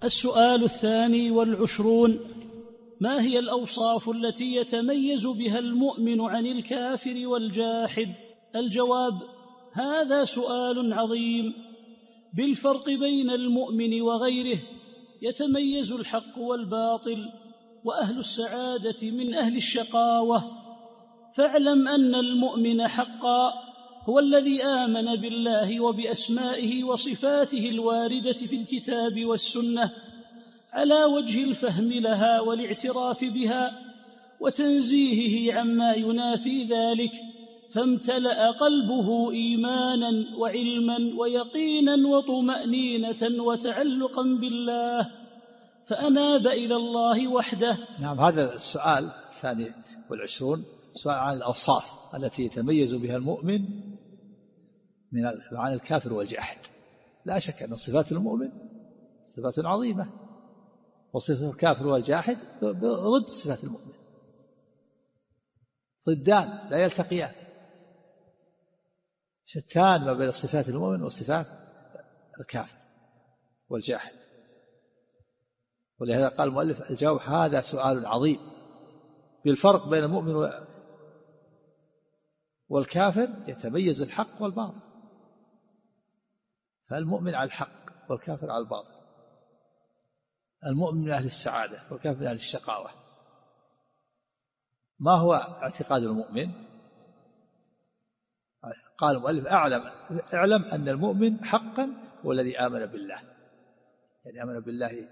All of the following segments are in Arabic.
السؤال 22: ما هي الأوصاف التي يتميز بها المؤمن عن الكافر والجاحد؟ الجواب: هذا سؤال عظيم. بالفرق بين المؤمن وغيره يتميز الحق والباطل، وأهل السعادة من أهل الشقاوة. فاعلم أن المؤمن حقا هو الذي آمن بالله وبأسمائه وصفاته الواردة في الكتاب والسنة على وجه الفهم لها والاعتراف بها وتنزيهه عما ينافي ذلك، فامتلأ قلبه إيمانا وعلما ويقينا وطمأنينة وتعلقا بالله، فأناب إلى الله وحده. نعم، هذا السؤال 22 سؤال عن الأوصاف التي يتميز بها المؤمن عن الكافر والجاحد. لا شك أن صفات المؤمن صفات عظيمة، وصفة الكافر والجاحد ضد صفات المؤمن، ضدان لا يلتقيان، شتان ما بين صفات المؤمن وصفات الكافر والجاحد. ولهذا قال المؤلف: الجواب هذا سؤال عظيم. بالفرق بين المؤمن والكافر يتميز الحق والباطل، فالمؤمن على الحق والكافر على الباطل، المؤمن من أهل السعادة والكافر من أهل الشقاوة. ما هو اعتقاد المؤمن؟ قال المؤلف: اعلم أن المؤمن حقا هو الذي آمن بالله، يعني آمن بالله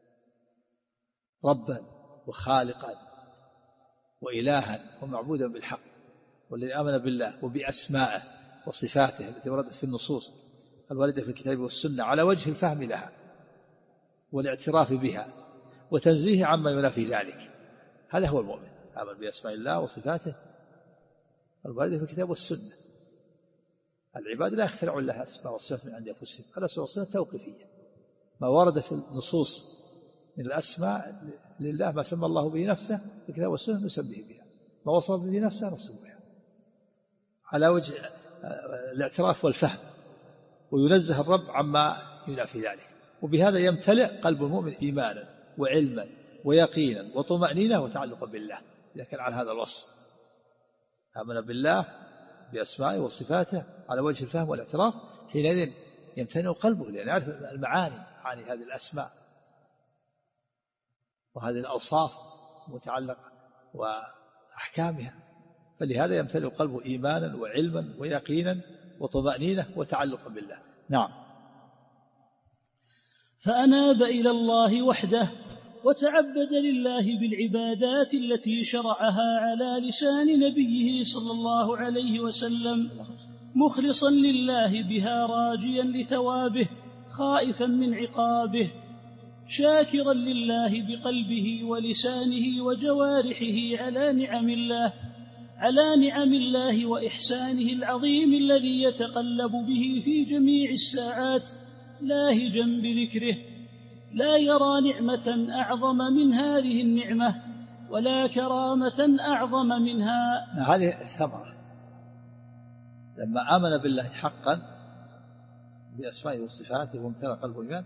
ربا وخالقا وإلها ومعبودا بالحق، والذي آمن بالله وبأسمائه وصفاته التي وردت في النصوص الواردة في الكتاب والسنة على وجه الفهم لها والاعتراف بها وتنزيه عما ينافي ذلك. هذا هو المؤمن، آمن بأسماء الله وصفاته الواردة في الكتاب والسنة. العباد لا يخترعون لها أسماء وصفات من عند أنفسهم، الأسماء والصفات توقيفية، ما ورد في النصوص من الأسماء لله ما سمى الله به نفسه في الكتاب والسنة نسميه بها، ما وصف به نفسه نصف بها على وجه الاعتراف والفهم، وينزه الرب عما ينافي ذلك. وبهذا يمتلئ قلب المؤمن إيمانا وعلما ويقينا وطمأنينة وتعلقا بالله، إذا كان على هذا الوصف، آمن بالله بأسمائه وصفاته على وجه الفهم والاعتراف، حينئذ يمتنع قلبه لأن يعرف المعاني هذه الأسماء وهذه الأوصاف متعلقة وأحكامها، فلهذا يمتلئ قلبه إيمانا وعلما ويقينا وطمأنينة وتعلقا بالله. نعم. فأناب إلى الله وحده وتعبد لله بالعبادات التي شرعها على لسان نبيه صلى الله عليه وسلم، مخلصا لله بها راجيا لثوابه خائفا من عقابه، شاكرا لله بقلبه ولسانه وجوارحه على نعم الله وإحسانه العظيم الذي يتقلب به في جميع الساعات لاهجا بذكره، لا يرى نعمة أعظم من هذه النعمة ولا كرامة أعظم منها. هذه الثمرة، لما آمن بالله حقا بأسمائه وصفاته وامتلأ قلبه إيمان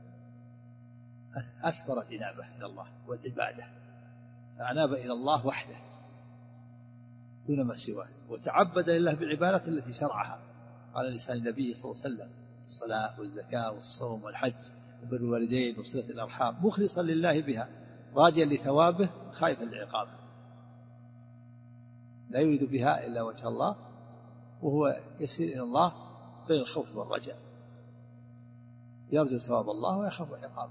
أثمر الإنابة إلى الله والعبادة، فأناب إلى الله وحده دون ما سواه، وتعبد لله بالعبادات التي شرعها على لسان النبي صلى الله عليه وسلم: الصلاة والزكاة والصوم والحج وبر الوالدين وصلة الأرحام، مخلصا لله بها راجيا لثوابه خائفا لعقابه، لا يريد بها إلا وجه الله، وهو يسير إلى الله بين الخوف والرجاء، يرجو ثواب الله ويخاف عقابه،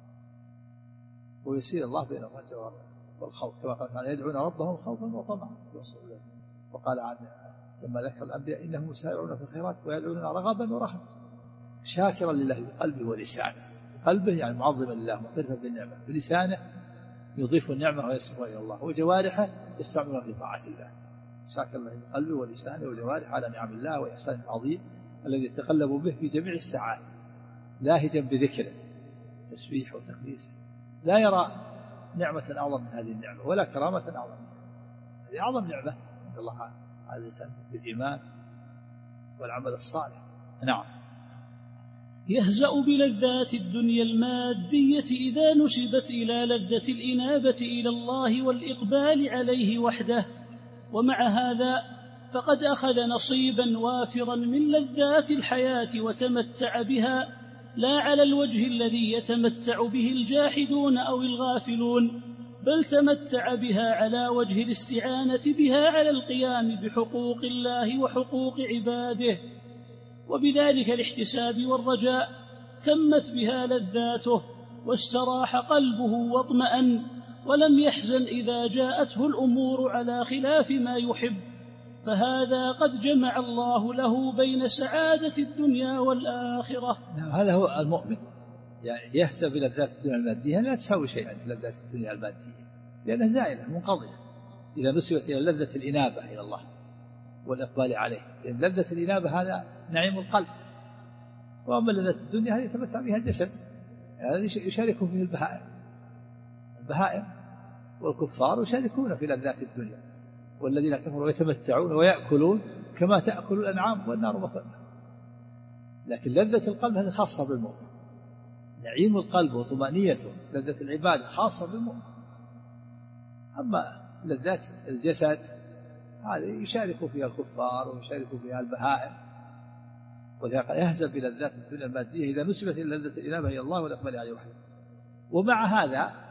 ويسير الله بين الرجاء والخوف، كما قال تعالى: يدعون ربهم خوفا وطمعا. وقال عن لما ذكر الأنبياء: إنهم يسارعون في الخيرات ويدعوننا رغبا ورهبا، شاكرا لله بقلبه ولسانه، قلبه يعني معظما لله معترفا بالنعمة، بلسانه يضيف النعمة ويصرفها إلى الله، وجوارحه يستعملها في طاعة الله، شاكرا له بقلبه ولسانه وجوارحه على نعم الله وإحسانه العظيم الذي يتقلب به في جميع الساعات، لاهجا بذكره تسبيح وتقديسه، لا يرى نعمة أعظم من هذه النعمة ولا كرامة أعظم منها. هذه أعظم نعمة عند الله على الإنسان بالإيمان والعمل الصالح. نعم. يهزأ بلذات الدنيا المادية إذا نسبت إلى لذة الإنابة إلى الله والإقبال عليه وحده. ومع هذا فقد أخذ نصيبا وافرا من لذات الحياة وتمتع بها، لا على الوجه الذي يتمتع به الجاحدون أو الغافلون، بل تمتع بها على وجه الاستعانة بها على القيام بحقوق الله وحقوق عباده، وبذلك الاحتساب والرجاء تمت بها لذاته، واستراح قلبه واطمأن، ولم يحزن إذا جاءته الأمور على خلاف ما يحب، فهذا قد جمع الله له بين سعادة الدنيا والآخرة. هذا هو المؤمن، يعني يحسب بلذات الدنيا المادية لا تساوي شيئا لذات الدنيا المادية، لأنها زائلة منقضية إذا نسبت إلى لذة الإنابة إلى الله والإقبال عليه، لأن لذة الإنابة هذا نعيم القلب، وأما لذة الدنيا هذه يتمتع بها الجسد، هذا يشاركون فيه البهائم والكفار يشاركون في لذات الدنيا، والذين كفروا يتمتعون ويأكلون كما تأكل الأنعام والنار مثوى. لكن لذة القلب هذه خاصة بالمؤمن، نعيم القلب وطمأنينته لذة العبادة خاصة بالمؤمن. أما لذات الجسد هذه يشارك فيها الكفار ويشارك فيها البهائم، ولذلك يهزم بلذات الدنيا المادية إذا نسبت إلى لذة الإنابة إلى الله والإقبال عليه وحده. ومع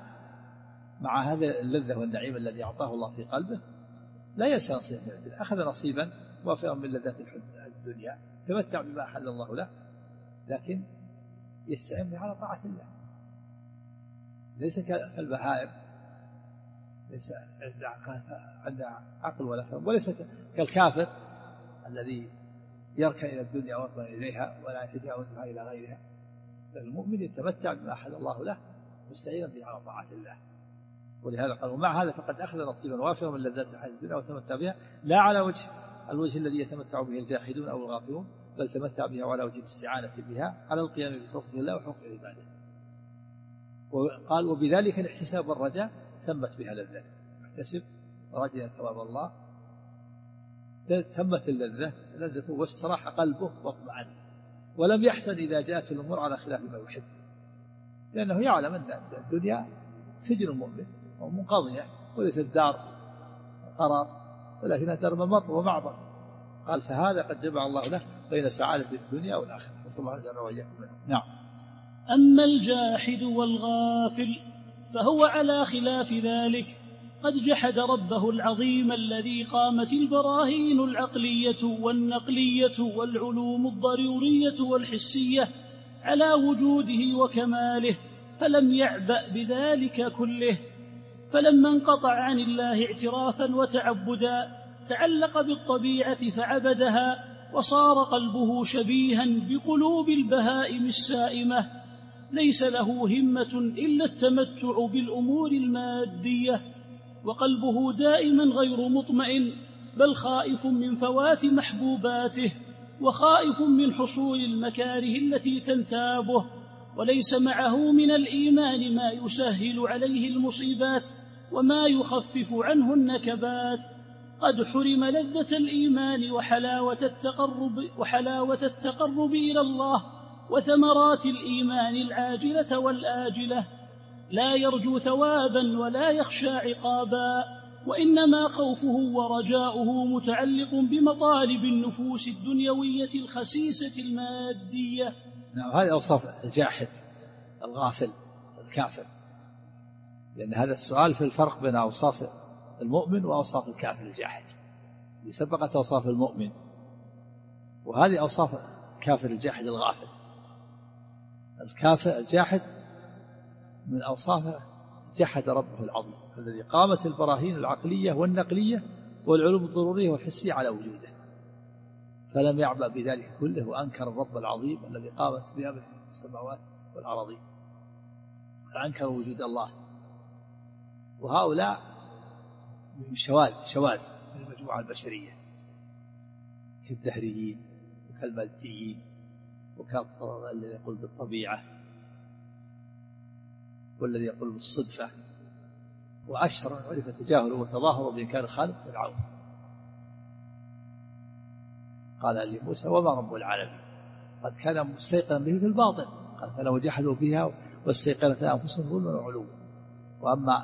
هذا اللذة والنعيم الذي أعطاه الله في قلبه لا ينسى نصيبا من الدنيا، أخذ نصيبا وافرا من لذات الدنيا، تمتع بما أحل الله له، لكن يستعين به على طاعة الله، ليس كالبهائم، ليس عنده عقل ولا فهم، وليس كالكافر الذي يركن إلى الدنيا ويطمئن إليها ولا يتجاوزها إلى غيرها. المؤمن يتمتع بما أحل الله له مستعينا به على طاعة الله. ولهذا قال ومع هذا فقد أخذ نصيبا وافرا من لذات الحياة الدنيا وتمتع بها لا على الوجه الذي يتمتع به الجاحدون أو الغافلون، بل تمتع بها وعلى وجه الاستعانة بها على القيام بحقوق الله وحقوق عباده. وقال وبذلك الاحتساب والرجاء تمت بها لذته، احتسب رجاء ثواب الله، تمت لذته واستراح قلبه واطمأن، ولم يحزن إذا جاءت الأمور على خلاف ما يحب، لأنه يعلم أن الدنيا سجن المؤمن ومنقضية، وليست دار قرار ولكنها دار ممر ومعبر. قال فهذا قد جمع الله له بين سعادة الدنيا والآخرة، نسأل الله أن يجعلنا وإياكم منه. نعم. أما الجاحد والغافل فهو على خلاف ذلك، قد جحد ربه العظيم الذي قامت البراهين العقلية والنقلية والعلوم الضرورية والحسية على وجوده وكماله، فلم يعبأ بذلك كله، فلما انقطع عن الله اعترافا وتعبدا تعلق بالطبيعة فعبدها، وصار قلبه شبيها بقلوب البهائم السائمة، ليس له همة إلا التمتع بالأمور المادية، وقلبه دائما غير مطمئن، بل خائف من فوات محبوباته، وخائف من حصول المكاره التي تنتابه، وليس معه من الإيمان ما يسهل عليه المصيبات وما يخفف عنه النكبات. قد حرم لذة الإيمان وحلاوة التقرب إلى الله وثمرات الإيمان العاجلة والآجلة، لا يرجو ثوابا ولا يخشى عقابا، وإنما خوفه ورجاؤه متعلق بمطالب النفوس الدنيوية الخسيسة المادية. نعم، هذه أوصاف الجاحد الغافل الكافر، لأن هذا السؤال في الفرق بين أوصاف المؤمن وأوصاف الكافر الجاحد، اللي سبقت أوصاف المؤمن، وهذه أوصاف الكافر الجاحد الغافل. الكافر الجاحد من أوصافه جحد ربه العظيم الذي قامت البراهين العقلية والنقلية والعلوم الضرورية والحسية على وجوده، فلم يعبأ بذلك كله، وأنكر الرب العظيم الذي قامت بأمر السماوات والأراضين، فأنكر وجود الله. وهؤلاء من شواذ من المجموعة البشرية، كالدهريين وكالماديين وكالذي يقول بالطبيعة والذي يقول بالصدفة، وأشهر من عرف تجاهله وتظاهره بإنكار الخالق فرعون. قال لموسى وما رب العالمين، قد كان مستيقنا به في الباطن، قد كانوا جحدوا بها واستيقنت أنفسهم ظلما وعلوا. وأما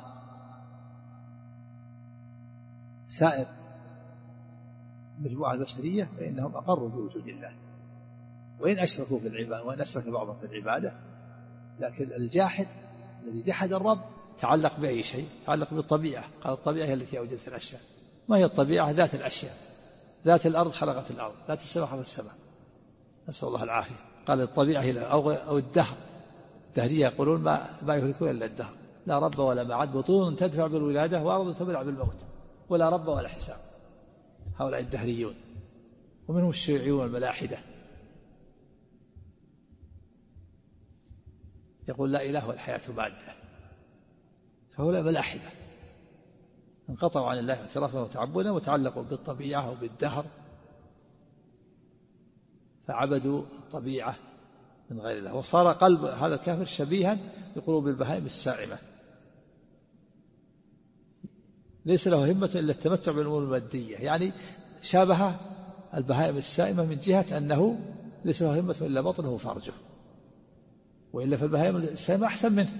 سائر المجموعة البشرية فإنهم أقروا بوجود الله وإن أشركوا في العبادة، وإن أشرك بعضهم في العبادة، لكن الجاحد الذي جحد الرب تعلق بأي شيء؟ تعلق بالطبيعة. قال الطبيعة هي التي أوجدت الأشياء. ما هي الطبيعة؟ ذات الأشياء. ذات الأرض خلقت الأرض، ذات السماء خلقت السماء، نسأل الله العافية. قال الطبيعة هي أو الدهر. الدهرية يقولون ما يهلكون إلا الدهر، لا رب ولا معد، بطون تدفع بالولادة وأرض تبلع بالموت، ولا رب ولا حساب. هؤلاء الدهريون، ومنهم الشيوعيون والملاحدة يقول لا إله والحياة مادة. فهؤلاء ملاحدة انقطعوا عن الله اعترافا وتعبدا وتعلقوا بالطبيعة وبالدهر، فعبدوا الطبيعة من غير الله، وصار قلب هذا الكافر شبيها بقلوب البهائم السائمة، ليس له همة إلا التمتع بالأمور المادية. يعني شابه البهائم السائمة من جهة أنه ليس له همة إلا بطنه وفرجه، وإلا فالبهائم السائمة أحسن منه،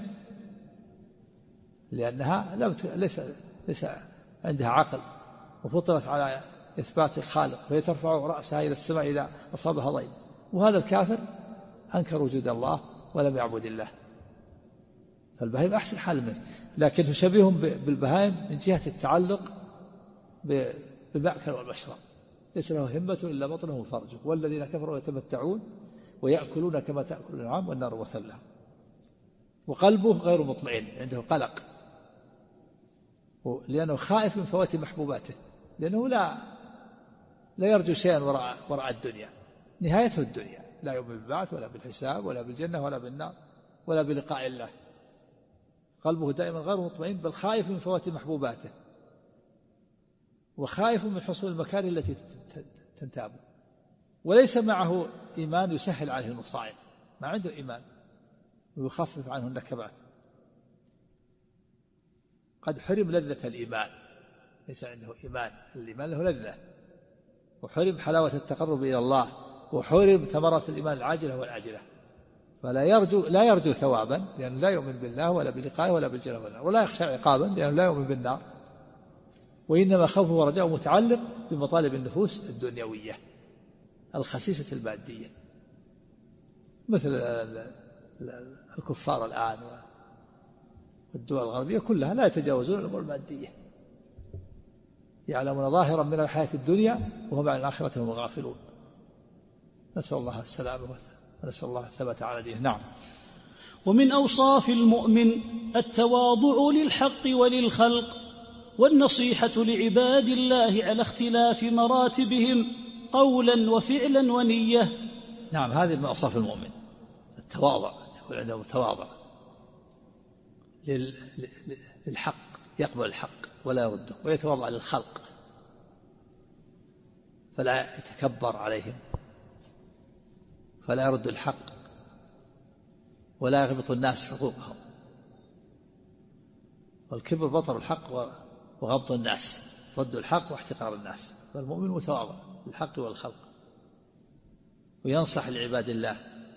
لأنها ليس عندها عقل، وفطرت على إثبات الخالق، فهي ترفع رأسها إلى السماء إذا أصابها ضيم. وهذا الكافر أنكر وجود الله ولم يعبد الله، فالبهائم أحسن حال منه، لكن تشبههم بالبهائم من جهة التعلق بالمأكل والمشرب، ليس له همة إلا بطنه وفرجه. والذين كفروا يتمتعون ويأكلون كما تأكل الأنعام والنار مثوى لهم. وقلبه غير مطمئن، عنده قلق، لأنه خائف من فوات محبوباته، لأنه لا يرجو شيئا وراء الدنيا، نهايته الدنيا، لا يؤمن بالبعث ولا بالحساب ولا بالجنة ولا بالنار ولا بلقاء الله. قلبه دائما غير مطمئن، بل خائف من فوات محبوباته، وخائف من حصول المكاره التي تنتابه، وليس معه إيمان يسهل عليه المصائب، ما عنده إيمان ويخفف عنه النكبات. قد حرم لذة الإيمان، ليس عنده إيمان، الإيمان له لذة، وحرم حلاوة التقرب إلى الله، وحرم ثمرة الإيمان العاجلة والآجلة، فلا يرجو ثوابا لأنه لا يؤمن بالله ولا بلقائه ولا بالجنة والنار، ولا يخشى عقابا لأنه لا يؤمن بالنار، وإنما خوفه ورجاؤه متعلق بمطالب النفوس الدنيوية الخسيسة المادية، مثل الكفار الآن والدول الغربية كلها لا يتجاوزون الأمور المادية، يعلمون ظاهرا من الحياة الدنيا وهم عن الآخرة هم غافلون. نسأل الله السلامة ونسأل الله الثبات على دينه. نعم. ومن أوصاف المؤمن التواضع للحق وللخلق، والنصيحة لعباد الله على اختلاف مراتبهم قولا وفعلا ونية. نعم، هذه من أوصاف المؤمن، التواضع، يكون عنده تواضع للحق، يقبل الحق ولا يرده، ويتواضع للخلق فلا يتكبر عليهم، فلا يرد الحق ولا يغبط الناس حقوقهم. والكبر بطر الحق وغبط الناس، رد الحق واحتقار الناس. فالمؤمن متواضع للحق والخلق، وينصح لعباد الله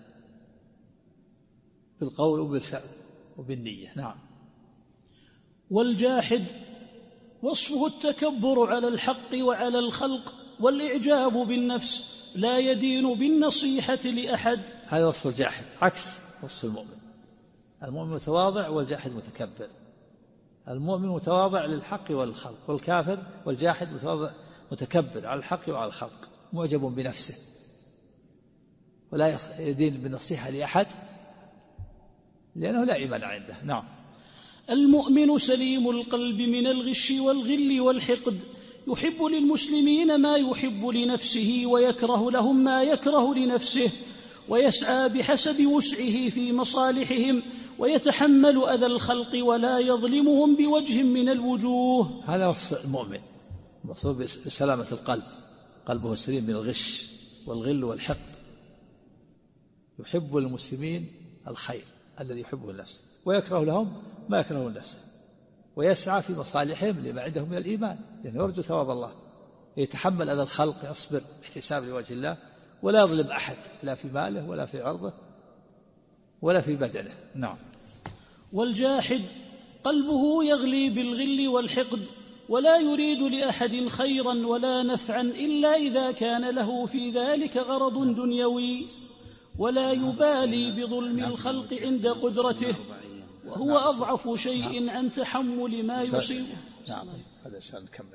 بالقول وبالفعل وبالنية. نعم. والجاحد وصفه التكبر على الحق وعلى الخلق والإعجاب بالنفس، لا يدين بالنصيحة لأحد. هذا وصف الجاحد عكس وصف المؤمن. المؤمن متواضع والجاحد متكبر. المؤمن متواضع للحق والخلق، والكافر والجاحد متكبر على الحق وعلى الخلق، معجب بنفسه ولا يدين بالنصيحة لأحد لأنه لا إيمان عنده. نعم. المؤمن سليم القلب من الغش والغل والحقد، يحب للمسلمين ما يحب لنفسه ويكره لهم ما يكره لنفسه، ويسعى بحسب وسعه في مصالحهم، ويتحمل أذى الخلق ولا يظلمهم بوجه من الوجوه. هذا وصف المؤمن، مصروف بسلامة القلب، قلبه سليم من الغش والغل والحقد، يحب للمسلمين الخير الذي يحبه النفس، ويكره لهم ما يكره النفس، ويسعى في مصالحهم لما عندهم من الإيمان، لأنه يرجو ثواب الله، يتحمل أذى الخلق، يصبر باحتساب لوجه الله، ولا يظلم أحد لا في ماله ولا في عرضه ولا في بدنه. نعم. والجاحد قلبه يغلي بالغل والحقد ولا يريد لأحد خيرا ولا نفعا إلا إذا كان له في ذلك غرض دنيوي، ولا يبالي بظلم الخلق عند قدرته، وهو أضعف شيء عن تحمل ما يصيبه. نعم. هذا سؤال نكمل.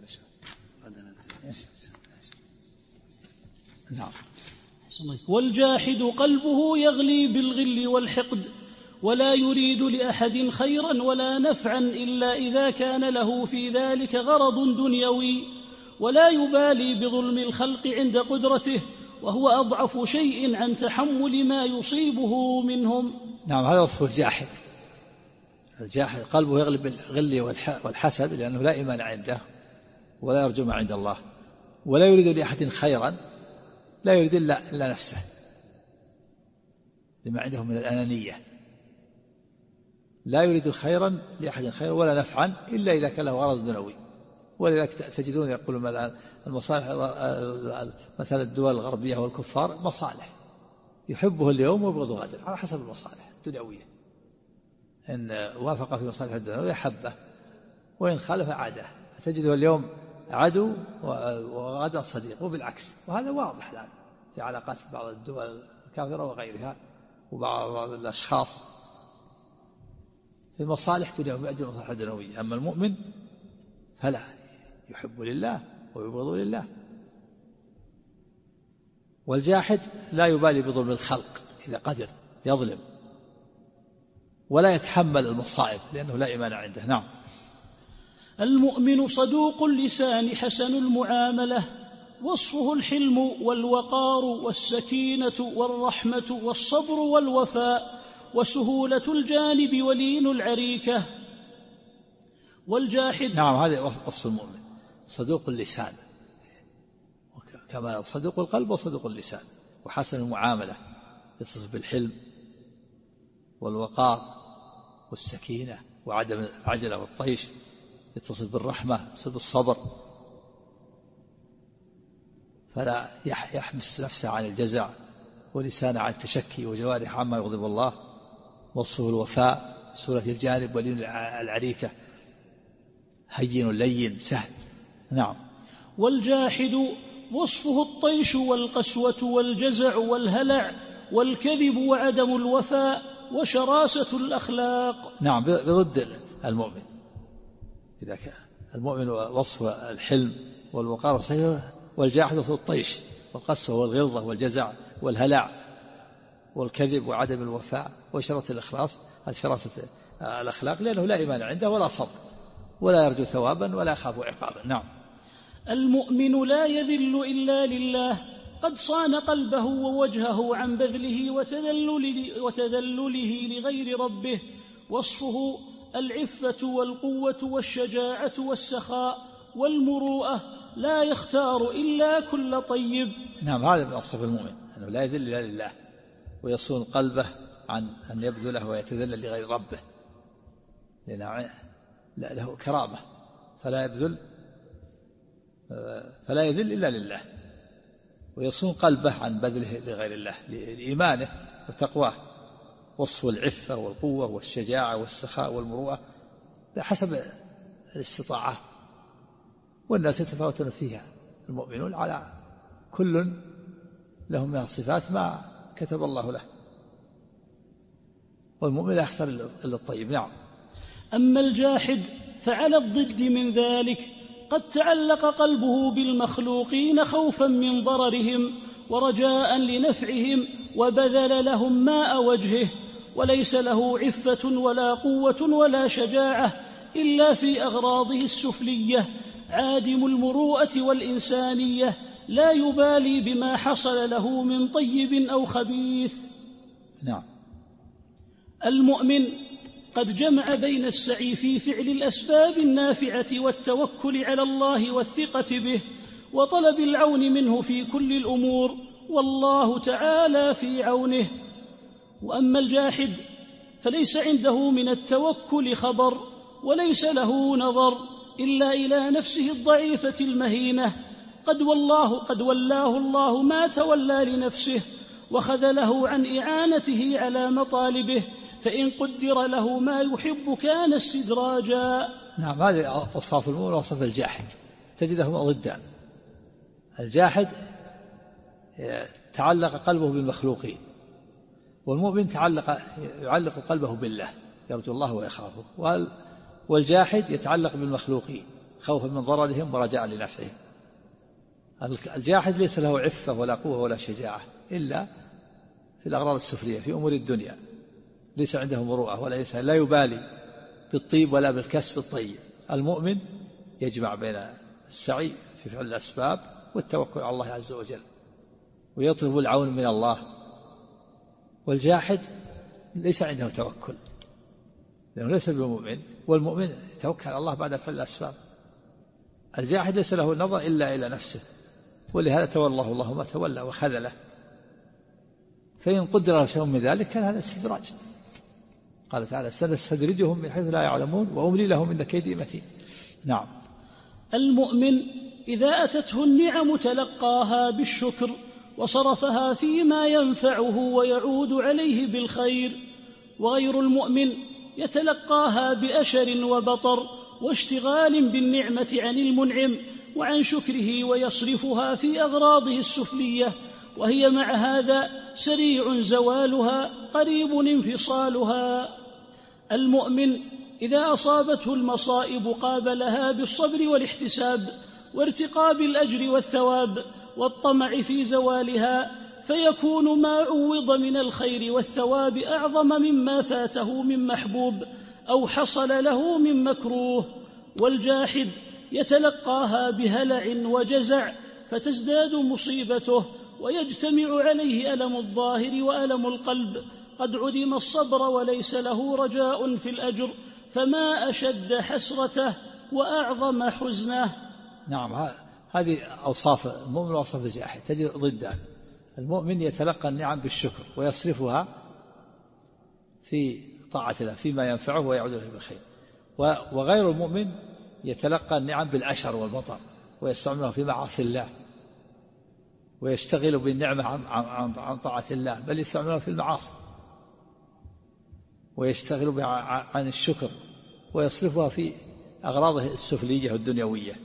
نعم. والجاحد قلبه يغلي بالغل والحقد ولا يريد لأحد خيرا ولا نفعا إلا إذا كان له في ذلك غرض دنيوي، ولا يبالي بظلم الخلق عند قدرته، وهو أضعف شيء عن تحمل ما يصيبه منهم. نعم. هذا وصف الجاحد. الجاحد قلبه يغلب بالغل والحسد لأنه لا إيمان عنده ولا يرجو ما عند الله، ولا يريد لأحد خيرا، لا يريد إلا نفسه لما عنده من الأنانية، لا يريد خيرا لأحد خيرا ولا نفعا إلا إذا كان له غرض دنيوي. ولذلك تجدون يقولون الآن المصالح مثلا الدول الغربية والكفار مصالح يحبه اليوم ويبغضه غدا على حسب المصالح الدنيوية، إن وافق في مصالح الدنيا حبه وإن خالف عاده، تجده اليوم عدو وغدا صديق وبالعكس. وهذا واضح الآن في علاقات بعض الدول الكافرة وغيرها وبعض الأشخاص في مصالح دنيوية ويؤدي مصالح دنيوية. أما المؤمن فلا، يحب لله ويبغض لله. والجاحد لا يبالي بظلم الخلق إذا قدر يظلم، ولا يتحمل المصائب لأنه لا إيمان عنده. نعم. المؤمن صدوق اللسان حسن المعاملة، وصفه الحلم والوقار والسكينة والرحمة والصبر والوفاء وسهولة الجانب ولين العريكة. والجاحد نعم. هذا وصف المؤمن، صدوق اللسان كما صدوق القلب وصدوق اللسان، وحسن المعاملة يتصف بالحلم والوقار والسكينة وعدم العجلة والطيش، يتصف بالرحمة يتصف بالصبر، فلا يحبس نفسه عن الجزع ولسانه عن التشكي وجوارح عما يغضب الله. وصفه الوفاء، سهولة الجانب ولين العريكة، هين لين سهل. نعم. والجاحد وصفه الطيش والقسوة والجزع والهلع والكذب وعدم الوفاء وشراسة الأخلاق. نعم. بضد المؤمن. إذا كان المؤمن وصف الحلم والوقار والجاحد وصف الطيش والقسوة والغلظة والجزع والهلع والكذب وعدم الوفاء وشراسة الإخلاص، شراسة الأخلاق، لأنه لا إيمان عنده ولا صبر ولا يرجو ثوابا ولا يخاف عقابا. نعم. المؤمن لا يذل إلا لله، قد صان قلبه ووجهه عن بذله وتذلله لغير ربه. وصفه العفة والقوة والشجاعة والسخاء والمروءة، لا يختار إلا كل طيب. نعم. هذا من وصف المؤمن، أنه لا يذل إلا لله ويصون قلبه عن أن يبذله ويتذلل لغير ربه، لأنه له كرامة فلا يذل إلا لله، ويصون قلبه عن بذله لغير الله لإيمانه وتقواه. وصف العفة والقوة والشجاعة والسخاء والمروءة بحسب الاستطاعة، والناس يتفاوتون فيها. المؤمنون على كل لهم من الصفات ما كتب الله له، والمؤمن لا يختار إلا الطيب. نعم. أما الجاحد فعلى الضد من ذلك، قد تعلق قلبه بالمخلوقين خوفا من ضررهم ورجاء لنفعهم، وبذل لهم ماء وجهه، وليس له عفة ولا قوة ولا شجاعة إلا في أغراضه السفلية، عادم المروءة والإنسانية، لا يبالي بما حصل له من طيب أو خبيث. نعم. المؤمن قد جمع بين السعي في فعل الأسباب النافعة والتوكل على الله والثقة به وطلب العون منه في كل الأمور، والله تعالى في عونه. وأما الجاحد فليس عنده من التوكل خبر، وليس له نظر إلا إلى نفسه الضعيفة المهينة، قد ولاه الله ما تولى لنفسه وخذله عن إعانته على مطالبه، فإن قدر له ما يحب كان استدراجا. نعم، هذه أوصاف المؤمن وأوصاف الجاحد تجدهما ضدان. الجاحد تعلق قلبه بالمخلوقين، والمؤمن يعلق قلبه بالله، يرجو الله ويخافه. والجاحد يتعلق بالمخلوقين خوفا من ضررهم ورجاء لنفعهم. الجاحد ليس له عفة ولا قوة ولا شجاعة إلا في الأغراض السفلية في أمور الدنيا، ليس عنده مروءة ولا لا يبالي بالطيب ولا بالكسب الطيب. المؤمن يجمع بين السعي في فعل الأسباب والتوكل على الله عز وجل ويطلب العون من الله. والجاحد ليس عنده توكل لأنه ليس بمؤمن، والمؤمن يتوكل على الله بعد فعل الأسباب. الجاحد ليس له النظر إلا إلى نفسه، ولهذا تولى الله ما تولى وخذله. فإن قدر له شيء من ذلك كان هذا استدراج. قال تعالى: سنستدرجهم من حيث لا يعلمون وأملي لهم إن كيدي متين. نعم. المؤمن إذا أتته النعم تلقاها بالشكر وصرفها فيما ينفعه ويعود عليه بالخير، وغير المؤمن يتلقاها بأشر وبطر واشتغال بالنعمة عن المنعم وعن شكره ويصرفها في أغراضه السفلية، وهي مع هذا سريع زوالها قريب انفصالها. المؤمن إذا أصابته المصائب قابلها بالصبر والاحتساب وارتقاب الأجر والثواب والطمع في زوالها، فيكون ما عوض من الخير والثواب أعظم مما فاته من محبوب أو حصل له من مكروه. والجاحد يتلقاها بهلع وجزع فتزداد مصيبته ويجتمع عليه ألم الظاهر وألم القلب. قد عدم الصبر وليس له رجاء في الأجر، فما أشد حسرته وأعظم حزنه. نعم، هذه أوصاف المؤمن وأوصاف الجاحد تجد ضدان. المؤمن يتلقى النعم بالشكر ويصرفها في طاعة الله فيما ينفعه ويعود له بالخير. وغير المؤمن يتلقى النعم بالأشر والبطر ويستعملها في معاصي الله ويشتغل بالنعمة عن طاعة الله، بل يستعملها في المعاصي ويشتغل عن الشكر ويصرفها في أغراضه السفلية والدنيوية،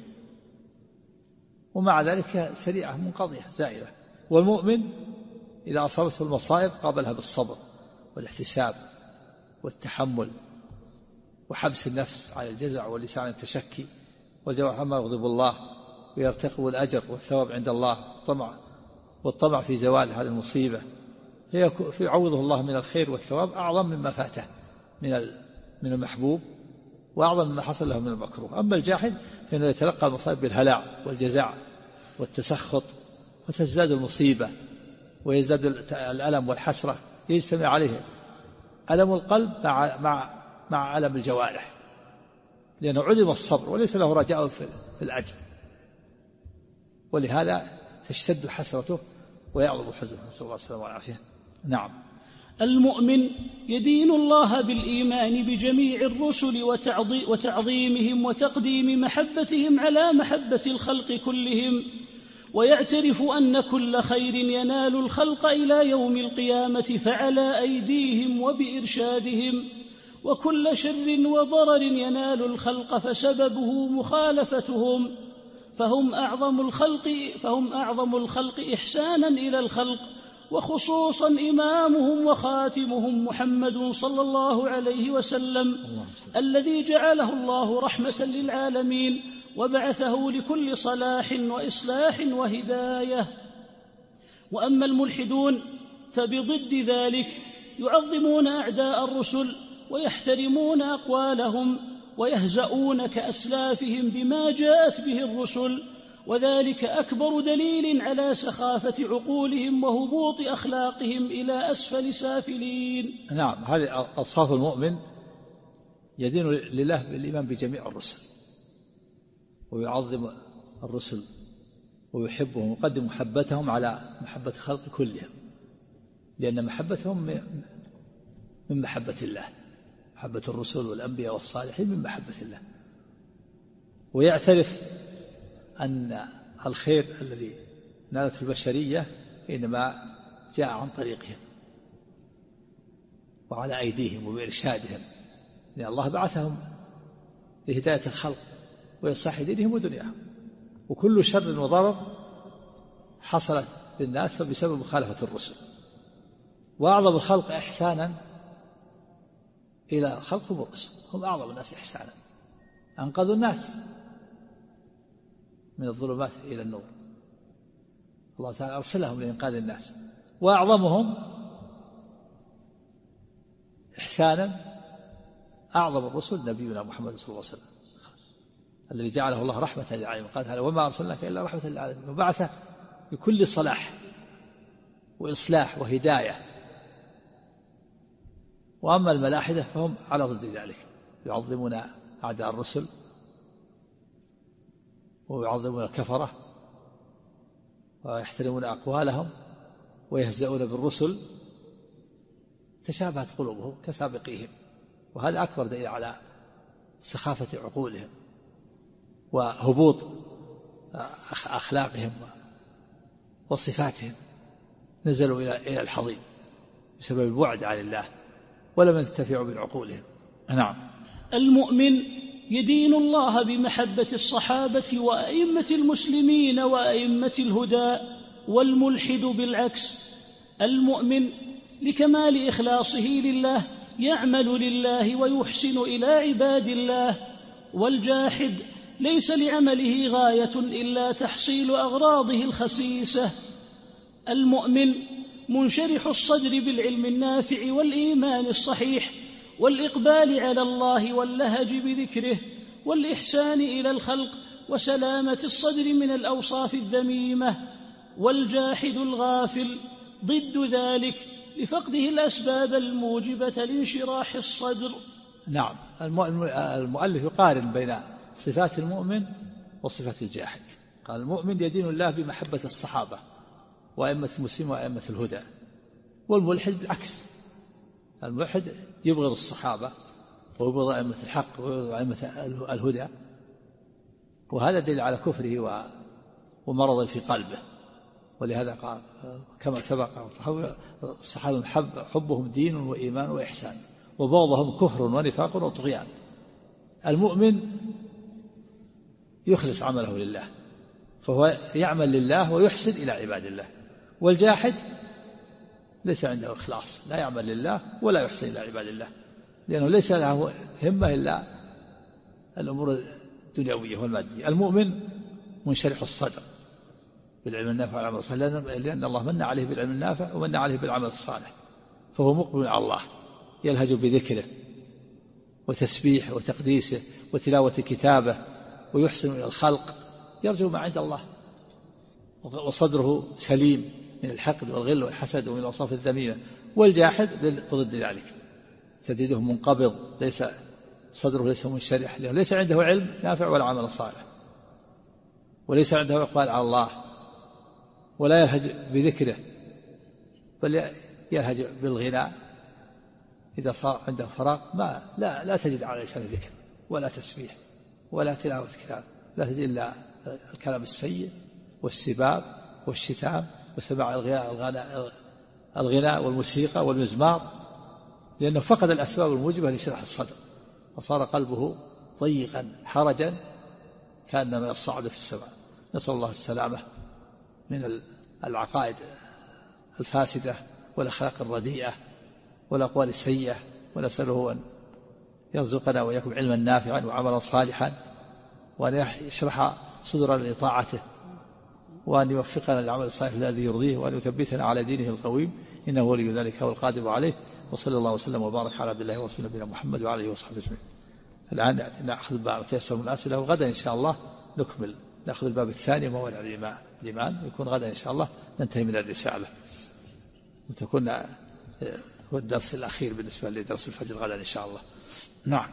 ومع ذلك سريعة منقضية زائلة. والمؤمن إذا أصابته المصائب قابلها بالصبر والاحتساب والتحمل وحبس النفس على الجزع واللسان التشكي والجوارح عما يغضب الله، ويرتقب الأجر والثواب عند الله والطمع في زوال هذه المصيبة، فيعوضه الله من الخير والثواب أعظم مما فاته من المحبوب وأعظم مما حصل له من المكروه. أما الجاحد فإنه يتلقى المصائب بالهلاع والجزع والتسخط، فتزداد المصيبة ويزداد الألم والحسرة، يجتمع عليه ألم القلب مع ألم الجوارح، لأنه عدم الصبر وليس له رجاء في الأجر، ولهذا تشتد حسرته ويعظم حزنه، نسأل الله السلامة والعافية. نعم. المؤمن يدين الله بالإيمان بجميع الرسل وتعظيمهم وتقديم محبتهم على محبة الخلق كلهم، ويعترف أن كل خير ينال الخلق إلى يوم القيامة فعلى أيديهم وبإرشادهم، وكل شر وضرر ينال الخلق فسببه مخالفتهم، فهم أعظم الخلق إحسانا إلى الخلق، وخصوصا إمامهم وخاتمهم محمد صلى الله عليه وسلم الذي جعله الله رحمة للعالمين وبعثه لكل صلاح وإصلاح وهداية. وأما الملحدون فبضد ذلك يعظمون أعداء الرسل ويحترمون أقوالهم ويهزؤون كأسلافهم بما جاءت به الرسل، وذلك أكبر دليل على سخافة عقولهم وهبوط أخلاقهم إلى أسفل سافلين. نعم، هذه أوصاف المؤمن. يدين لله بالإيمان بجميع الرسل ويعظم الرسل ويحبهم ويقدم محبتهم على محبة الخلق كلهم، لأن محبتهم من محبة الله، محبة الرسل والأنبياء والصالحين من محبة الله. ويعترف أن الخير الذي نالت البشرية إنما جاء عن طريقهم وعلى أيديهم وبإرشادهم، لأن الله بعثهم لهداية الخلق وإصلاح دينهم ودنياهم. وكل شر وضرر حصلت للناس بسبب مخالفة الرسل. وأعظم الخلق إحسانا إلى الخلق هم الرسل، هم أعظم الناس إحسانا، أنقذوا الناس من الظلمات إلى النور، الله تعالى أرسلهم لإنقاذ الناس. وأعظمهم إحسانا أعظم الرسل نبينا محمد صلى الله عليه وسلم الذي جعله الله رحمة للعالمين، قال تعالى وما أرسلناك إلا رحمة للعالمين، وبعثه بكل صلاح وإصلاح وهداية. وأما الملاحدة فهم على ضد ذلك، يعظمون أعداء الرسل ويعظمون الكفرة ويحترمون أقوالهم ويهزؤون بالرسل، تشابهت قلوبهم كسابقيهم. وهذا أكبر دليل على سخافة عقولهم وهبوط أخلاقهم وصفاتهم، نزلوا إلى الحضيض بسبب البعد عن الله ولم ينتفعوا من عقولهم. نعم. المؤمن يدين الله بمحبة الصحابة وأئمة المسلمين وأئمة الهدى، والملحد بالعكس. المؤمن لكمال إخلاصه لله يعمل لله ويحسن إلى عباد الله، والجاحد ليس لعمله غاية إلا تحصيل أغراضه الخسيسة. المؤمن منشرح الصدر بالعلم النافع والإيمان الصحيح والإقبال على الله واللهج بذكره والإحسان إلى الخلق وسلامة الصدر من الأوصاف الذميمة. والجاحد الغافل ضد ذلك لفقده الأسباب الموجبة لانشراح الصدر. نعم. المؤلف يقارن بين صفات المؤمن وصفات الجاحد، قال المؤمن يدين الله بمحبة الصحابة وأئمة المسلمين وأئمة الهدى، والملحد بالعكس، الملحد يبغض الصحابة ويبغض أئمة الحق ويبغض أئمة الهدى، وهذا دليل على كفره ومرض في قلبه. ولهذا قال كما سبق الصحابة حبهم دين وإيمان وإحسان، وبغضهم كفر ونفاق وطغيان. المؤمن يخلص عمله لله، فهو يعمل لله ويحسن إلى عباد الله. والجاحد ليس عنده إخلاص، لا يعمل لله ولا يحسن إلى عباد الله، لأنه ليس له همة إلا الأمور الدنيوية والمادية. المؤمن منشرح الصدر بالعلم النافع والعمل الصالح، لأن الله من عليه بالعلم النافع ومن عليه بالعمل الصالح، فهو مقبل على الله، يلهج بذكره وتسبيحه وتقديسه وتلاوة كتابه، ويحسن إلى الخلق، يرجو ما عند الله، وصدره سليم من الحقد والغل والحسد ومن الأوصاف الذميمة. والجاحد ضد ذلك، تجده منقبض، ليس صدره ليس منشرح، ليس عنده علم نافع ولا عمل صالح، وليس عنده إقبال على الله، ولا يلهج بذكره، بل يلهج بالغناء. إذا صار عنده فراغ لا تجد على لسانه ذكر ولا تسبيح ولا تلاوة كتاب، لا تجد إلا الكلام السيء والسباب والشتام وسماع الغناء والموسيقى والمزمار، لأنه فقد الأسباب الموجبة لشرح الصدر، وصار قلبه ضيقا حرجا كأنما يصعد في السماء. نسأل الله السلامة من العقائد الفاسدة والأخلاق الرديئة والأقوال السيئة، ونسأله أن يرزقنا وإياكم علما نافعا وعملا صالحا، وأن يشرح صدرنا لطاعته، وأن يوفقنا للعمل الصالح الذي يرضيه، وأن يثبتنا على دينه القويم، إنه ولي ذلك والقادر عليه. وصلى الله وسلم وبارك على عبد الله ورسوله نبينا محمد وعلى آله وصحبه أجمعين. الآن نأخذ الباب تيسر من الأسئلة، وغدا إن شاء الله نكمل، نأخذ الباب الثاني وهو الإيمان، يكون غدا إن شاء الله ننتهي من الرسالة، وتكون هو الدرس الأخير بالنسبة لدرس الفجر غدا إن شاء الله. نعم.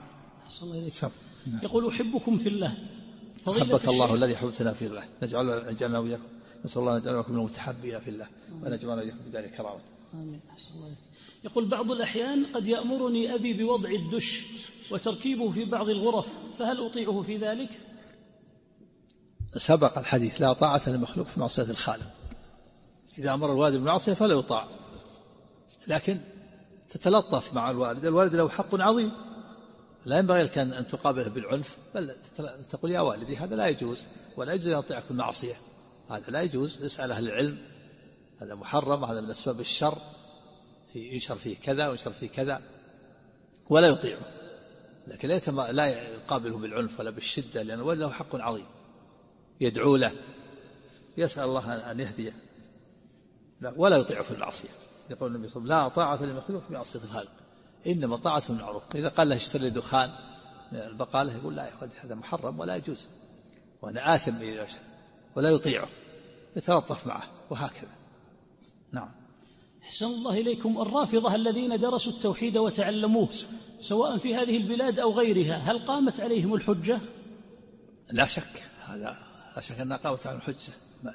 يقول أحبكم في الله. حبك الله الذي حببتنا في الله، نجعلنا وإياكم، نسأل الله نجعلنا وإياكم من المتحبين في الله، ونجعلنا وإياكم بدار كرامة. آمين. يقول بعض الأحيان قد يأمرني أبي بوضع الدش وتركيبه في بعض الغرف، فهل أطيعه في ذلك؟ سبق الحديث لا طاعة للمخلوق في معصية الخالق، إذا أمر الوالد بالمعصية فلا يطاع، لكن تتلطف مع الوالد، الوالد له حق عظيم لا ينبغي لك أن تقابله بالعنف، بل تقول يا والدي هذا لا يجوز، ولا يجوز أن يطيعك المعصية، هذا لا يجوز، اسأل أهل العلم، هذا محرم، هذا من أسباب الشر، ينشر فيه كذا وينشر فيه كذا، ولا يطيعه، لكن لا يقابله بالعنف ولا بالشدة، لأن الوالد له حق عظيم، يدعو له، يسأل الله أن يهديه، ولا يطيعه في المعصية. يقول النبي صلى الله عليه وسلم لا طاعة للمخلوق في معصية الخالق، إنما طاعة بالمعروف. إذا قال له اشتري دخان من البقالة يقول لا يا أخوان هذا محرم ولا يجوز، وأنا آثم إذا ولا يطيعه، يتلطف معه، وهكذا. نعم. أحسن الله إليكم. الرافضة الذين درسوا التوحيد وتعلموه سواء في هذه البلاد أو غيرها، هل قامت عليهم الحجة؟ لا شك، هذا لا شك أنها قامت عليهم الحجة.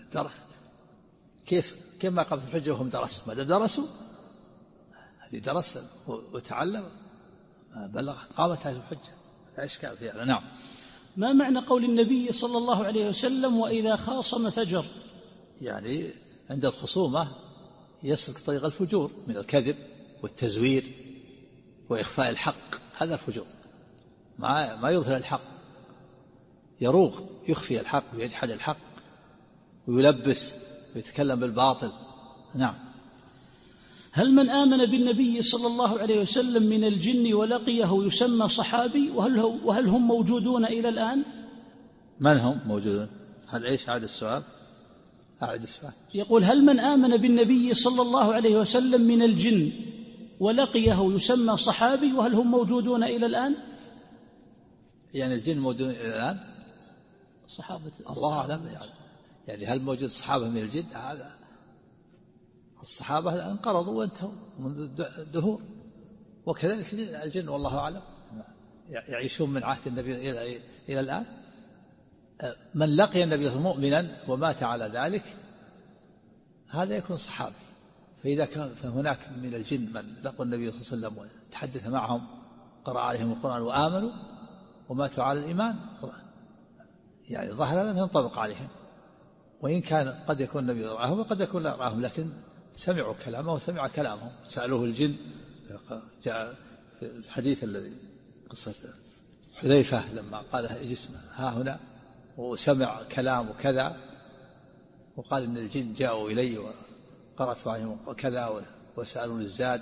كيف ما قامت الحجة وهم درسوا؟ ما دام درسوا، هذه درس وتعلم بلغ، قامت عليهم الحجة، لا إشكال في هذا. نعم. ما معنى قول النبي صلى الله عليه وسلم وإذا خاصم فجر؟ يعني عند الخصومة يسلك طريق الفجور من الكذب والتزوير وإخفاء الحق، هذا الفجور، ما يظهر الحق، يروغ يخفي الحق ويجحد الحق ويلبس ويتكلم بالباطل. نعم. هل من آمن بالنبي صلى الله عليه وسلم من الجن ولقيه يسمى صحابي، وهل هم موجودون إلى الآن؟ من هم موجودون؟ هل إيش؟ أعد السؤال. يقول هل من آمن بالنبي صلى الله عليه وسلم من الجن ولقيه يسمى صحابي، وهل هم موجودون إلى الآن؟ يعني الجن موجودون إلى الآن؟ صحابة الله أعلم، يعني هل موجود صحابة من الجن؟ هذا الصحابة انقرضوا وانتهوا منذ دهور، وكذلك الجن والله أعلم يعيشون من عهد النبي إلى الآن. من لقي النبي مؤمنا ومات على ذلك هذا يكون صحابي. فإذا كان فهناك من الجن من لقوا النبي صلى الله عليه وسلم وتحدث معهم، قرأ عليهم القرآن وآمنوا وماتوا على الإيمان، يعني ظهر لم ينطبق عليهم، وإن كان قد يكون النبي رآهم وقد يكون لا رآهم، لكن سمعوا كلامه وسمع كلامهم. سألوه الجن، جاء في الحديث الذي قصة حذيفة لما قال اجلس ها هنا، وسمع كلام وكذا، وقال إن الجن جاءوا إلي وقرأت عليهم وكذا وسألوا الزاد،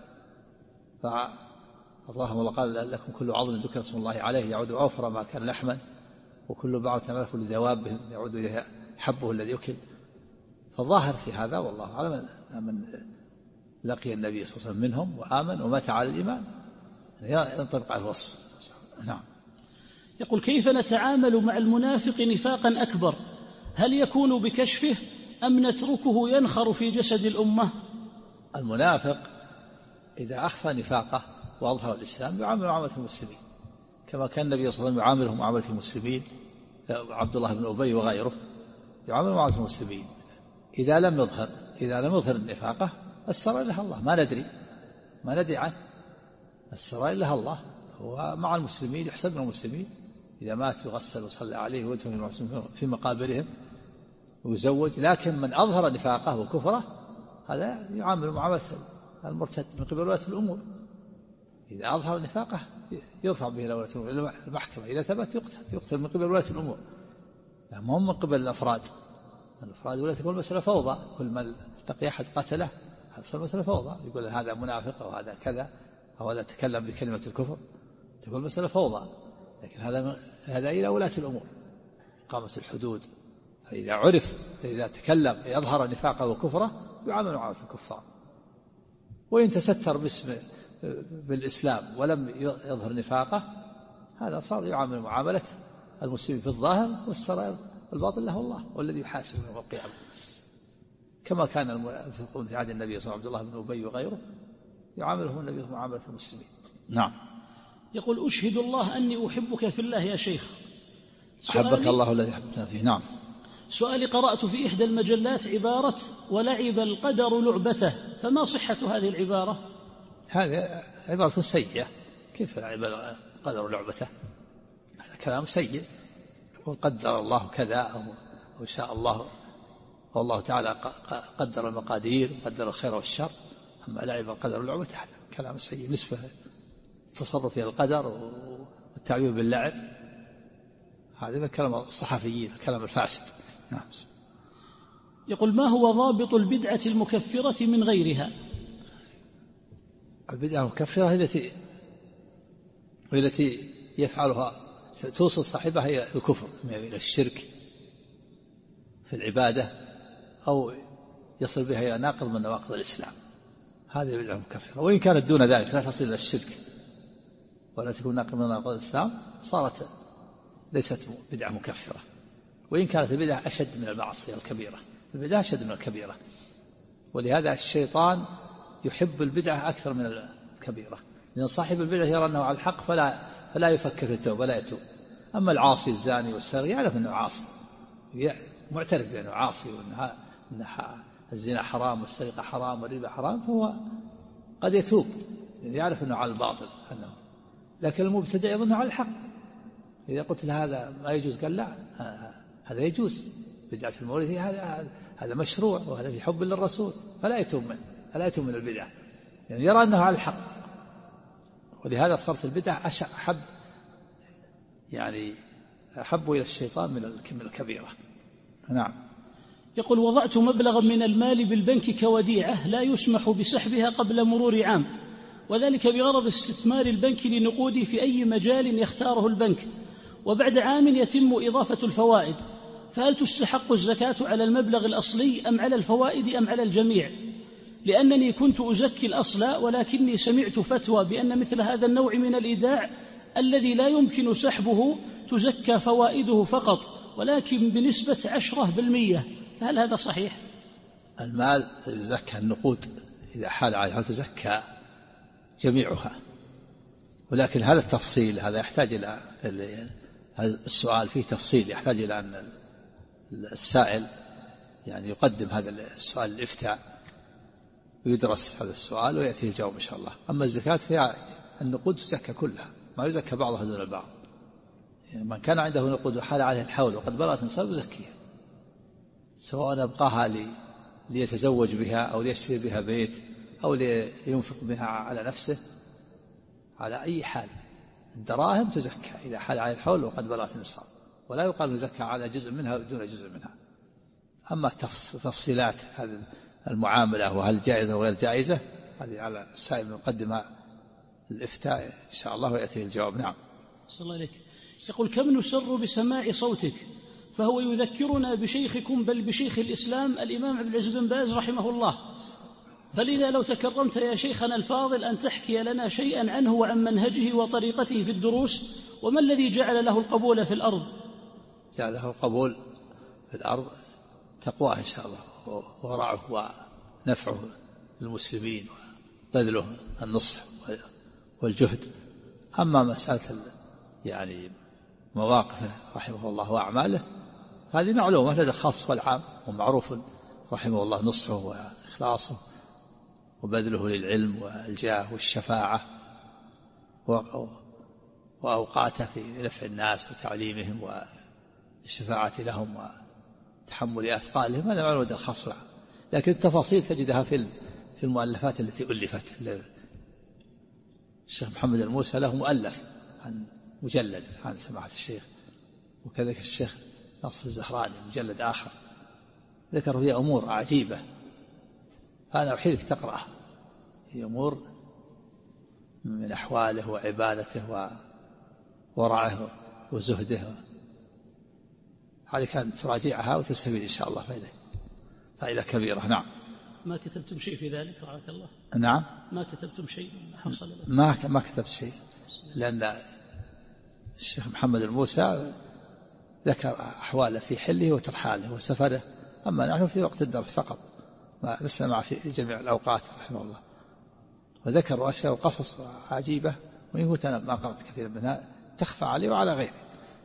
فاللهم الله قال لكم كل عظم ذكر اسم الله عليه يعود أوفر ما كان لحما، وكل بعض تماثل لذوابهم يعود إليها حبه الذي يكل. فالظاهر في هذا والله أعلم من لقي النبي صلى الله عليه وسلم منهم وآمن ومات على الإيمان ينطبق على الوصف. نعم. يقول كيف نتعامل مع المنافق نفاقا أكبر؟ هل يكون بكشفه أم نتركه ينخر في جسد الأمة؟ المنافق إذا أخفى نفاقه وأظهر الإسلام يعامل معاملة المسلمين، كما كان النبي صلى الله عليه وسلم يعاملهم معاملة المسلمين، عبد الله بن أبي وغيره يعامل معاملة المسلمين. إذا لم يظهر نفاقه السرائر لها الله، ما ندري عنه، السرائر لها الله، هو مع المسلمين يحسب من المسلمين، إذا مات يغسل وصلى عليه ويدفن في مقابرهم ويزوج. لكن من أظهر نفاقه وكفره هذا يعامل معاملة المرتد من قبل ولاة الأمور، إذا أظهر نفاقه يرفع به إلى المحكمة، إذا ثبت يقتل من قبل ولاة الأمور، هم من قبل الأفراد ولا تكون المسألة فوضى، كل ما لقي أحد قتله هذا المسألة فوضى، يقول هذا منافق أو هذا كذا أو هذا تكلم بكلمة الكفر، تكون المسألة فوضى. لكن هذا إلى ولاة الأمور، إقامة الحدود. فإذا عرف، فإذا تكلم يظهر نفاقه وكفره يعامل معاملة الكفار، وإن تستر بالإسلام ولم يظهر نفاقه هذا صار يعامل معاملة المسلمين في الظاهر، والسرائر الباطل له الله والذي يحاسب يوم القيامة، كما كان المنافقون في عهد النبي صلى الله عليه وسلم عبد الله بن أبي وغيره يعاملهم النبي معاملة المسلمين. نعم. يقول أشهد الله أني أحبك في الله يا شيخ. أحبك الله الذي أحببتنا فيه. نعم. سؤالي قرأت في إحدى المجلات عبارة ولعب القدر لعبته، فما صحة هذه العبارة؟ هذه عبارة سيئة، كيف لعب القدر لعبته؟ هذا كلام سيء، وقدر الله كذا أو شاء الله، والله تعالى قدر المقادير وقدر الخير والشر. أما لعب القدر واللعبة هذا كلام سيء نسبة التصرف في القدر والتعبير باللعب، هذا من كلام الصحفيين الكلام الفاسد. نعم. يقول: ما هو ضابط البدعة المكفرة من غيرها؟ البدعة المكفرة هي التي يفعلها توصل صاحبها هي الكفر إلى الشرك في العبادة، أو يصل بها إلى ناقض من نواقض الإسلام، هذه البدعة المكفرة. وإن كانت دون ذلك لا تصل إلى الشرك ولا تكون ناقض من نواقض الإسلام، صارت ليست بدعة مكفرة. وإن كانت البدعة أشد من المعصية الكبيرة، البدعة أشد من الكبيرة، ولهذا الشيطان يحب البدعة أكثر من الكبيرة، لأن صاحب البدعة يرى أنه على الحق فلا يفكر في التوبة ولا يتوب. أما العاصي الزاني والسارق يعرف أنه عاصي، معترف بأنه عاصي وأن الزنا حرام والسرقة حرام والربا حرام، فهو قد يتوب يعني يعرف أنه على الباطل لكن المبتدع يظنه على الحق. إذا قلت له هذا ما يجوز قال لا هذا يجوز، بدعة المولد هذا مشروع وهذا في حب للرسول، فلا يتوب من البدعة، يعني يرى أنه على الحق. ولهذا صارت البدعة أحب إلى الشيطان من الكبيرة. نعم. يقول: وضعت مبلغا من المال بالبنك كوديعة لا يسمح بسحبها قبل مرور عام، وذلك بغرض استثمار البنك لنقودي في أي مجال يختاره البنك، وبعد عام يتم إضافة الفوائد، فهل تستحق الزكاة على المبلغ الأصلي أم على الفوائد أم على الجميع؟ لأنني كنت أزكي الأصل، ولكني سمعت فتوى بأن مثل هذا النوع من الإيداع الذي لا يمكن سحبه تزكى فوائده فقط، ولكن بنسبة 10%، فهل هذا صحيح؟ المال يزكى النقود إذا حال عليها تزكى جميعها، ولكن هذا التفصيل هذا يحتاج إلى السؤال فيه تفصيل، يحتاج إلى أن السائل يعني يقدم هذا السؤال الإفتاء ويدرس هذا السؤال ويأتيه الجواب إن شاء الله. أما الزكاة فيها النقود تزكى كلها، ما يزكى بعضها دون البعض. يعني من كان عنده نقود وحال عليه الحول وقد بلغت نصاب يزكيها، سواء أبقاها ليتزوج بها أو ليشتري بها بيت أو لينفق بها على نفسه، على أي حال الدراهم تزكى إذا حال عليه الحول وقد بلغت نصاب، ولا يقال يزكى على جزء منها دون جزء منها. أما تفصيلات هذه المعاملة وهل جائزة وغير جائزة هذه على السائل المقدم الإفتاء إن شاء الله ويأتيه الجواب. نعم. صلى الله عليك. يقول: كم نسر بسماع صوتك، فهو يذكرنا بشيخكم بل بشيخ الإسلام الإمام عبد العزيز بن باز رحمه الله، فلذا لو تكرمت يا شيخنا الفاضل أن تحكي لنا شيئا عنه وعن منهجه وطريقته في الدروس، وما الذي جعل له القبول في الأرض؟ جعل له القبول في الأرض تقواه إن شاء الله ورعه ونفعه للمسلمين وبذله النصح والجهد. أما مسألة يعني مواقفه رحمه الله وأعماله هذه معلومة لدى الخاص والعام، ومعروف رحمه الله نصحه وإخلاصه وبذله للعلم والجاه والشفاعة وأوقاته في نفع الناس وتعليمهم والشفاعة لهم وتحمل أثقالهم، هذا معلومة لدى الخاص والعام. لكن التفاصيل تجدها في المؤلفات التي ألفت. الشيخ محمد الموسى له مؤلف عن مجلد عن سماحة الشيخ، وكذلك الشيخ ناصر الزهراني مجلد آخر ذكر فيها أمور عجيبة، فأنا أحيلك تقرأها، هي أمور من أحواله وعبادته وورعه وزهده، عليك أن تراجعها وتستفيد إن شاء الله فائدة كبيرة. نعم. ما كتبتم شيء في ذلك رعاك الله؟ نعم. ما كتبتم شيء حصل لك؟ ما كتبت شيء، لأن الشيخ محمد الموسى ذكر أحواله في حله وترحاله وسفره، أما نحن في وقت الدرس فقط، ما لسنا معه في جميع الأوقات رحمه الله. وذكر أشياء وقصص عجيبة، وإن كنت أنا ما قرأت كثيرا منها تخفى علي وعلى غيري،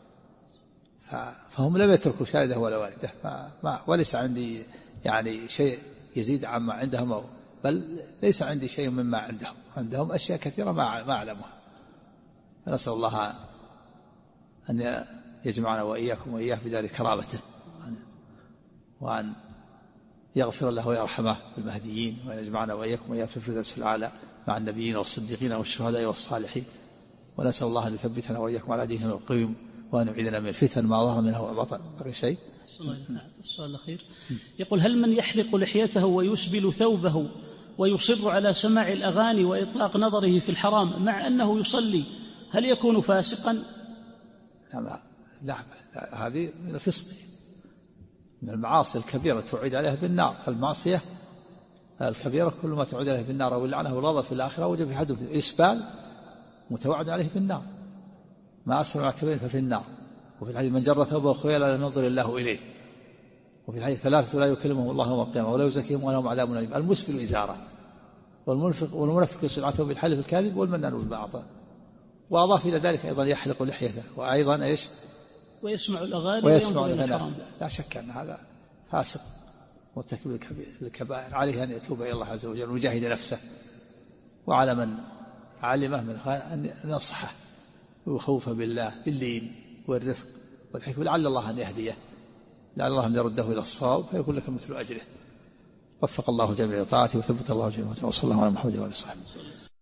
فهم لم يتركوا شاهده ولا والده، وليس عندي يعني شيء يزيد عما عندهم، بل ليس عندي شيء مما عندهم أشياء كثيرة ما أعلمها. فنسأل الله أن يجمعنا وإياكم وإياه بدار كرامته، وأن يغفر له ويرحمه بالمهديين، وأن يجمعنا وإياكم وإياه في الفردوس الأعلى مع النبيين والصديقين والشهداء والصالحين. ونسأل الله أن يثبتنا وإياكم على دينه القيم، وأن يعيذنا من الفتن ما ظهر منها وبطن. بقي شيء؟ السؤال الأخير يقول: هل من يحلق لحيته ويسبل ثوبه ويصر على سماع الأغاني وإطلاق نظره في الحرام مع أنه يصلي هل يكون فاسقا؟ لا، هذه من الفسق، من المعاصي الكبيرة توعد عليها بالنار. المعصية الكبيرة كل ما توعد عليه بالنار أو اللعنة والغضب في الآخرة وجب في حد إسبال متوعد عليه بالنار. ما أسمع كبير ففي النار. وفي الحديث: من جر ثوبه خيلا لا ينظر الله إليه. وفي الحديث: 3 لا يكلمهم الله يوم القيامة ولا يزكيهم ولهم عذاب أليم: المسبل إزاره، والمنفق سلعته بالحلف الكاذب، والمنان بالباطل. وأضاف إلى ذلك أيضا يحلق لحيته، وأيضا إيش؟ ويسمع الأغاني ويسمع الغناء. لا شك أن هذا فاسق مرتكب الكبائر، عليه أن يتوب إلى الله عز وجل ويجاهد نفسه، وعلى من علمه من أن ينصحه ويخوف بالله باللين والرفق والحكمة، لعل الله أن يهديه، لعل الله أن يرده إلى الصواب فيكون لك مثل أجره. وفق الله جميع طاعته وثبت الله جميع، وصلى الله على محمد وعلى آله وصحبه.